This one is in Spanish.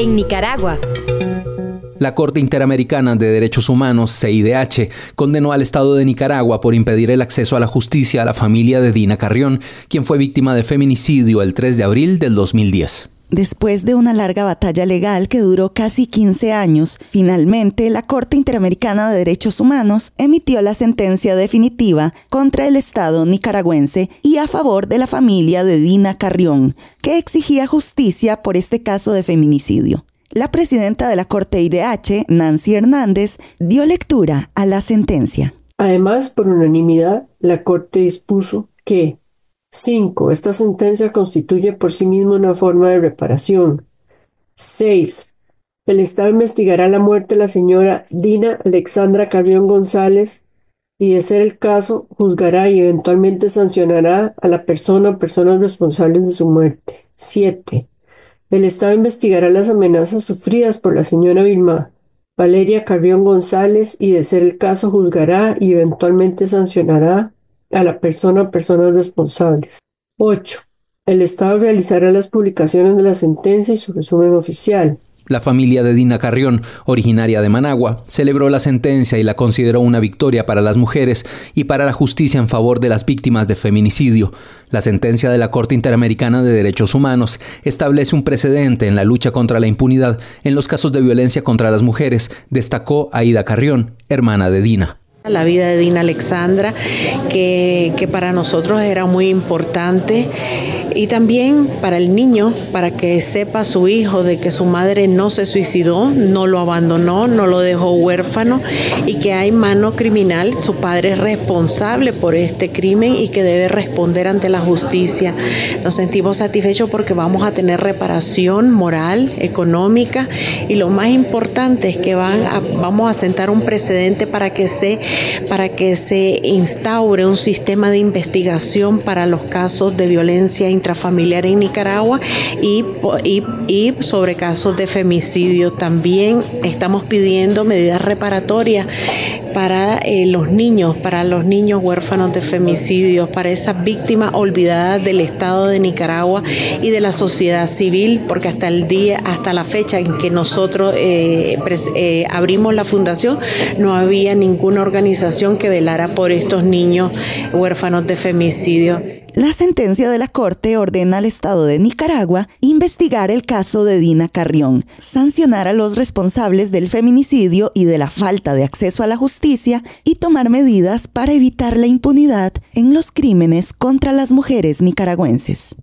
en Nicaragua. La Corte Interamericana de Derechos Humanos, CIDH, condenó al Estado de Nicaragua por impedir el acceso a la justicia a la familia de Dina Carrión, quien fue víctima de feminicidio el 3 de abril del 2010. Después de una larga batalla legal que duró casi 15 años, finalmente la Corte Interamericana de Derechos Humanos emitió la sentencia definitiva contra el Estado nicaragüense y a favor de la familia de Dina Carrión, que exigía justicia por este caso de feminicidio. La presidenta de la Corte IDH, Nancy Hernández, dio lectura a la sentencia. Además, por unanimidad, la Corte dispuso que 5. Esta sentencia constituye por sí misma una forma de reparación. 6. El Estado investigará la muerte de la señora Dina Alexandra Carrión González y, de ser el caso, juzgará y eventualmente sancionará a la persona o personas responsables de su muerte. 7. El Estado investigará las amenazas sufridas por la señora Vilma Valeria Carrión González y, de ser el caso, juzgará y eventualmente sancionará a la persona o personas responsables. 8. El Estado realizará las publicaciones de la sentencia y su resumen oficial. La familia de Dina Carrión, originaria de Managua, celebró la sentencia y la consideró una victoria para las mujeres y para la justicia en favor de las víctimas de feminicidio. La sentencia de la Corte Interamericana de Derechos Humanos establece un precedente en la lucha contra la impunidad en los casos de violencia contra las mujeres, destacó Aida Carrión, hermana de Dina. La vida de Dina Alexandra, que para nosotros era muy importante, y también para el niño, para que sepa su hijo de que su madre no se suicidó, no lo abandonó, no lo dejó huérfano, y que hay mano criminal, su padre es responsable por este crimen y que debe responder ante la justicia. Nos sentimos satisfechos porque vamos a tener reparación moral, económica, y lo más importante es que vamos a sentar un precedente para que se instaure un sistema de investigación para los casos de violencia intrafamiliar en Nicaragua y sobre casos de femicidio. También estamos pidiendo medidas reparatorias para los niños huérfanos de femicidios, para esas víctimas olvidadas del Estado de Nicaragua y de la sociedad civil, porque hasta la fecha en que nosotros abrimos la fundación, no había ninguna organización que velara por estos niños huérfanos de femicidio. La sentencia de la Corte ordena al Estado de Nicaragua investigar el caso de Dina Carrión, sancionar a los responsables del feminicidio y de la falta de acceso a la justicia y tomar medidas para evitar la impunidad en los crímenes contra las mujeres nicaragüenses.